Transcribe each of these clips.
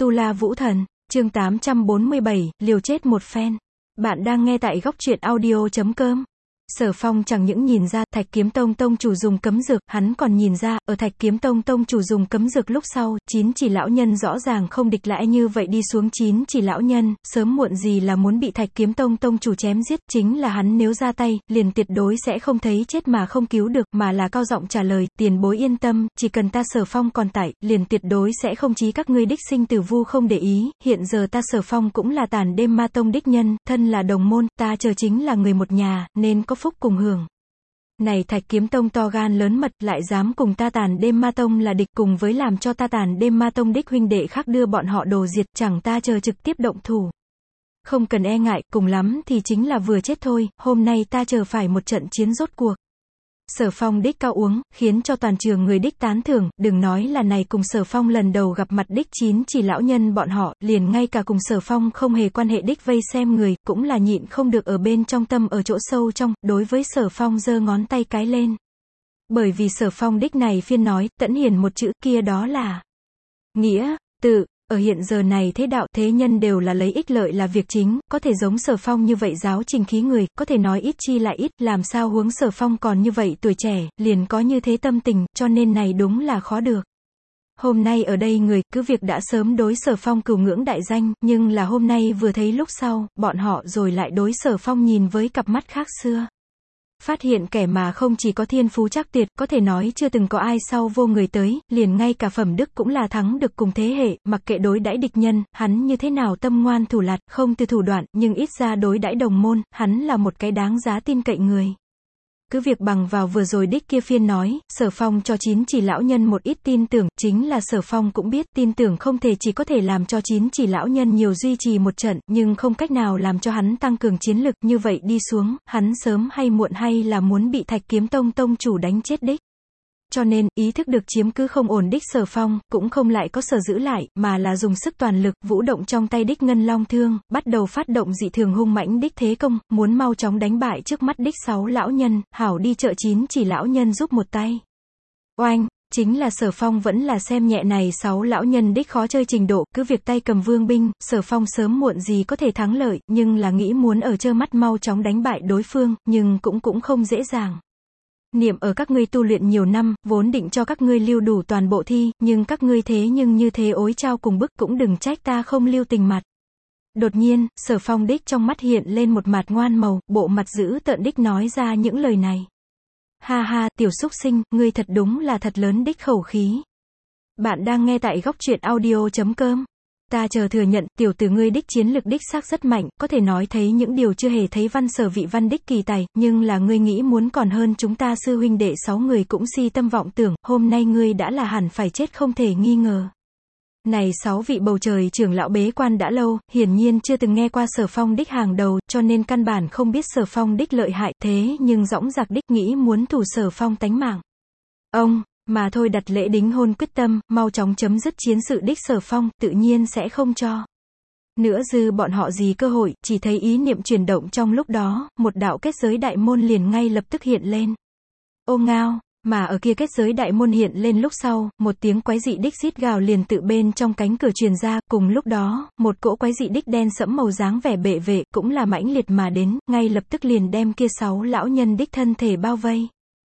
Tu La Vũ Thần, chương 847, liều chết một phen. Bạn đang nghe tại góc truyện audio.com. Sở Phong chẳng những nhìn ra, Thạch Kiếm Tông tông chủ dùng cấm dược, hắn còn nhìn ra, ở Thạch Kiếm Tông tông chủ dùng cấm dược lúc sau, chín chỉ lão nhân rõ ràng không địch lại như vậy đi xuống chín chỉ lão nhân, sớm muộn gì là muốn bị Thạch Kiếm Tông tông chủ chém giết, chính là hắn nếu ra tay, liền tuyệt đối sẽ không thấy chết mà không cứu được, mà là cao giọng trả lời, tiền bối yên tâm, chỉ cần ta Sở Phong còn tại, liền tuyệt đối sẽ không chí các ngươi đích sinh tử vu không để ý, hiện giờ ta Sở Phong cũng là Tản Đêm Ma Tông đích nhân, thân là đồng môn, ta chờ chính là người một nhà, nên có phúc cùng hưởng. Này Thạch Kiếm Tông to gan lớn mật, lại dám cùng ta Tản Đêm Ma Tông là địch, cùng với làm cho ta Tản Đêm Ma Tông đích huynh đệ khác đưa bọn họ đồ diệt, chẳng ta chờ trực tiếp động thủ. Không cần e ngại, cùng lắm thì chính là vừa chết thôi, hôm nay ta chờ phải một trận chiến rốt cuộc. Sở Phong đích cao uống, khiến cho toàn trường người đích tán thưởng, đừng nói là này cùng Sở Phong lần đầu gặp mặt đích chín chỉ lão nhân bọn họ, liền ngay cả cùng Sở Phong không hề quan hệ đích vây xem người, cũng là nhịn không được ở bên trong tâm ở chỗ sâu trong, đối với Sở Phong giơ ngón tay cái lên. Bởi vì Sở Phong đích này phiên nói, tẫn hiển một chữ kia đó là nghĩa, tự. Ở hiện giờ này thế đạo thế nhân đều là lấy ích lợi là việc chính, có thể giống Sở Phong như vậy giáo trình khí người, có thể nói ít chi lại ít, làm sao huống Sở Phong còn như vậy tuổi trẻ, liền có như thế tâm tình, cho nên này đúng là khó được. Hôm nay ở đây người, cứ việc đã sớm đối Sở Phong cửu ngưỡng đại danh, nhưng là hôm nay vừa thấy lúc sau, bọn họ rồi lại đối Sở Phong nhìn với cặp mắt khác xưa. Phát hiện kẻ mà không chỉ có thiên phú chắc tuyệt, có thể nói chưa từng có ai sau vô người tới, liền ngay cả phẩm đức cũng là thắng được cùng thế hệ, mặc kệ đối đãi địch nhân, hắn như thế nào tâm ngoan thủ lạt, không từ thủ đoạn, nhưng ít ra đối đãi đồng môn, hắn là một cái đáng giá tin cậy người. Cứ việc bằng vào vừa rồi đích kia phiên nói, Sở Phong cho chín chỉ lão nhân một ít tin tưởng, chính là Sở Phong cũng biết, tin tưởng không thể chỉ có thể làm cho chín chỉ lão nhân nhiều duy trì một trận, nhưng không cách nào làm cho hắn tăng cường chiến lực, như vậy đi xuống, hắn sớm hay muộn hay là muốn bị Thạch Kiếm Tông tông chủ đánh chết đích. Cho nên, ý thức được chiếm cứ không ổn đích Sở Phong, cũng không lại có sở giữ lại, mà là dùng sức toàn lực, vũ động trong tay đích ngân long thương, bắt đầu phát động dị thường hung mãnh đích thế công, muốn mau chóng đánh bại trước mắt đích 6 lão nhân, hảo đi trợ chín chỉ lão nhân giúp một tay. Oanh! Chính là Sở Phong vẫn là xem nhẹ này 6 lão nhân đích khó chơi trình độ, cứ việc tay cầm vương binh, Sở Phong sớm muộn gì có thể thắng lợi, nhưng là nghĩ muốn ở trơ mắt mau chóng đánh bại đối phương, nhưng cũng không dễ dàng. Niệm ở các ngươi tu luyện nhiều năm, vốn định cho các ngươi lưu đủ toàn bộ thi, nhưng các ngươi thế nhưng như thế ối trao cùng bức, cũng đừng trách ta không lưu tình mặt. Đột nhiên, Sở Phong đích trong mắt hiện lên một mặt ngoan màu, bộ mặt dữ tợn đích nói ra những lời này. Ha ha, tiểu súc sinh, ngươi thật đúng là thật lớn đích khẩu khí. Bạn đang nghe tại góc truyện audio.com. Ta chờ thừa nhận, tiểu tử ngươi đích chiến lực đích xác rất mạnh, có thể nói thấy những điều chưa hề thấy văn Sở vị văn đích kỳ tài, nhưng là ngươi nghĩ muốn còn hơn chúng ta sư huynh đệ 6 người cũng si tâm vọng tưởng, hôm nay ngươi đã là hẳn phải chết không thể nghi ngờ. Này 6 vị bầu trời trưởng lão bế quan đã lâu, hiển nhiên chưa từng nghe qua Sở Phong đích hàng đầu, cho nên căn bản không biết Sở Phong đích lợi hại, thế nhưng dõng dạc đích nghĩ muốn thủ Sở Phong tánh mạng. Ông mà thôi đặt lễ đính hôn quyết tâm, mau chóng chấm dứt chiến sự đích Sở Phong, tự nhiên sẽ không cho nữa dư bọn họ gì cơ hội, chỉ thấy ý niệm chuyển động trong lúc đó, một đạo kết giới đại môn liền ngay lập tức hiện lên. Ô ngao, mà ở kia kết giới đại môn hiện lên lúc sau, một tiếng quái dị đích rít gào liền tự bên trong cánh cửa truyền ra, cùng lúc đó, một cỗ quái dị đích đen sẫm màu dáng vẻ bệ vệ, cũng là mãnh liệt mà đến, ngay lập tức liền đem kia 6 lão nhân đích thân thể bao vây.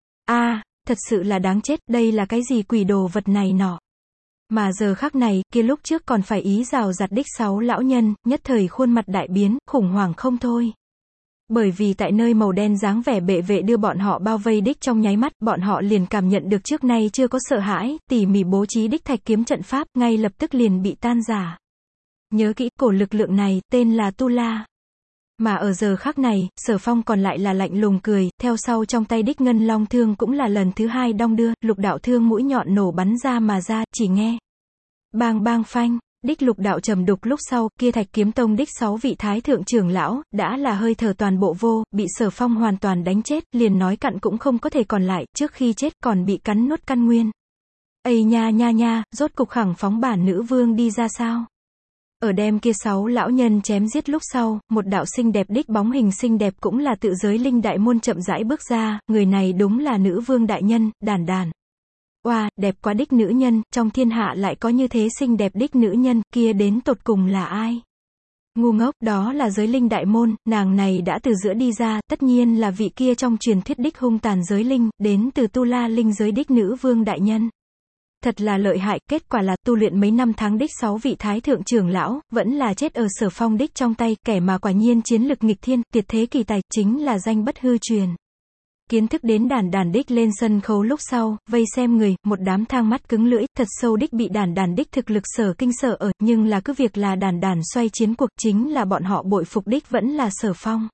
Thật sự là đáng chết, đây là cái gì quỷ đồ vật này nọ. Mà giờ khắc này, kia lúc trước còn phải ý rào rạt đích 6 lão nhân, nhất thời khuôn mặt đại biến, khủng hoảng không thôi. Bởi vì tại nơi màu đen dáng vẻ bệ vệ đưa bọn họ bao vây đích trong nháy mắt, bọn họ liền cảm nhận được trước nay chưa có sợ hãi, tỉ mỉ bố trí đích thạch kiếm trận pháp, ngay lập tức liền bị tan rã. Nhớ kỹ, cổ lực lượng này, tên là Tu La. Mà ở giờ khắc này, Sở Phong còn lại là lạnh lùng cười, theo sau trong tay đích ngân long thương cũng là lần thứ 2 đong đưa, lục đạo thương mũi nhọn nổ bắn ra mà ra, chỉ nghe bang bang phanh, đích lục đạo trầm đục lúc sau, kia Thạch Kiếm Tông đích 6 vị thái thượng trưởng lão, đã là hơi thở toàn bộ vô, bị Sở Phong hoàn toàn đánh chết, liền nói cặn cũng không có thể còn lại, trước khi chết còn bị cắn nuốt căn nguyên. Ây nha nha nha, rốt cục khẳng phóng bản nữ vương đi ra sao? Ở đem kia 6 lão nhân chém giết lúc sau, một đạo xinh đẹp đích bóng hình xinh đẹp cũng là tự giới linh đại môn chậm rãi bước ra, người này đúng là nữ vương đại nhân, Đàn Đàn. Oa, đẹp quá đích nữ nhân, trong thiên hạ lại có như thế xinh đẹp đích nữ nhân, kia đến tột cùng là ai? Ngu ngốc, đó là giới linh đại môn, nàng này đã từ giữa đi ra, tất nhiên là vị kia trong truyền thuyết đích hung tàn giới linh, đến từ Tu La linh giới đích nữ vương đại nhân. Thật là lợi hại, kết quả là tu luyện mấy năm tháng đích 6 vị thái thượng trưởng lão, vẫn là chết ở Sở Phong đích trong tay, kẻ mà quả nhiên chiến lực nghịch thiên, tuyệt thế kỳ tài, chính là danh bất hư truyền. Kiến thức đến đàn đàn đích lên sân khấu lúc sau, vây xem người, một đám thang mắt cứng lưỡi, thật sâu đích bị đàn đàn đích thực lực sở kinh sợ ở, nhưng là cứ việc là đàn đàn xoay chiến cuộc, chính là bọn họ bội phục đích vẫn là Sở Phong.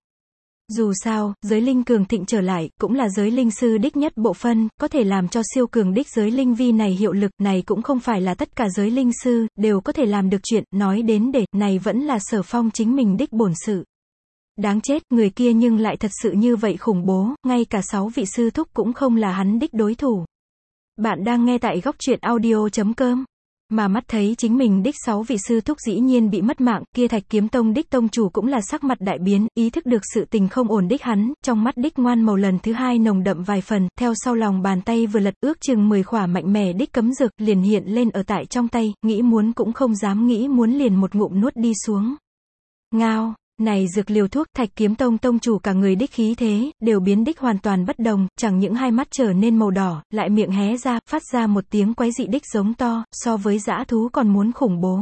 Dù sao, giới linh cường thịnh trở lại, cũng là giới linh sư đích nhất bộ phân, có thể làm cho siêu cường đích giới linh vi này hiệu lực, này cũng không phải là tất cả giới linh sư, đều có thể làm được chuyện, nói đến để, này vẫn là Sở Phong chính mình đích bổn sự. Đáng chết, người kia nhưng lại thật sự như vậy khủng bố, ngay cả 6 vị sư thúc cũng không là hắn đích đối thủ. Bạn đang nghe tại góc truyện audio.com. Mà mắt thấy chính mình đích 6 vị sư thúc dĩ nhiên bị mất mạng, kia Thạch Kiếm Tông đích tông chủ cũng là sắc mặt đại biến, ý thức được sự tình không ổn đích hắn, trong mắt đích ngoan màu lần thứ 2 nồng đậm vài phần, theo sau lòng bàn tay vừa lật ước chừng 10 khỏa mạnh mẽ đích cấm dược, liền hiện lên ở tại trong tay, nghĩ muốn cũng không dám nghĩ muốn liền một ngụm nuốt đi xuống. Ngao. Này dược liều thuốc, Thạch Kiếm Tông tông chủ cả người đích khí thế, đều biến đích hoàn toàn bất đồng, chẳng những hai mắt trở nên màu đỏ, lại miệng hé ra, phát ra một tiếng quái dị đích giống to, so với dã thú còn muốn khủng bố.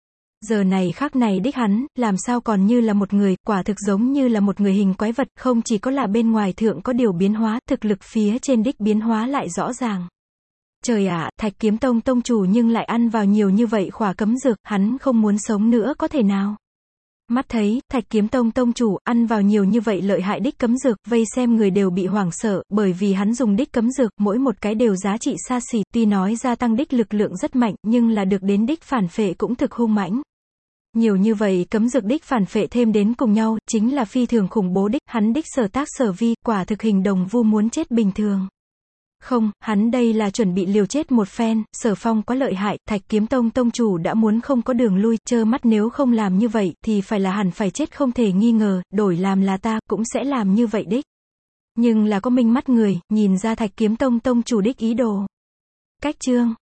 Giờ này khắc này đích hắn, làm sao còn như là một người, quả thực giống như là một người hình quái vật, không chỉ có là bên ngoài thượng có điều biến hóa, thực lực phía trên đích biến hóa lại rõ ràng. Trời ạ, Thạch Kiếm Tông tông chủ nhưng lại ăn vào nhiều như vậy khỏa cấm dược, hắn không muốn sống nữa có thể nào? Mắt thấy, Thạch Kiếm Tông tông chủ, ăn vào nhiều như vậy lợi hại đích cấm dược, vây xem người đều bị hoảng sợ, bởi vì hắn dùng đích cấm dược, mỗi một cái đều giá trị xa xỉ, tuy nói gia tăng đích lực lượng rất mạnh, nhưng là được đến đích phản phệ cũng thực hung mãnh. Nhiều như vậy cấm dược đích phản phệ thêm đến cùng nhau, chính là phi thường khủng bố đích, hắn đích sở tác sở vi, quả thực hình đồng vu muốn chết bình thường. Không, hắn đây là chuẩn bị liều chết một phen, Sở Phong quá lợi hại, Thạch Kiếm Tông tông chủ đã muốn không có đường lui, trơ mắt nếu không làm như vậy, thì phải là hẳn phải chết không thể nghi ngờ, đổi làm là ta, cũng sẽ làm như vậy đích. Nhưng là có minh mắt người, nhìn ra Thạch Kiếm Tông tông chủ đích ý đồ. Cách chương.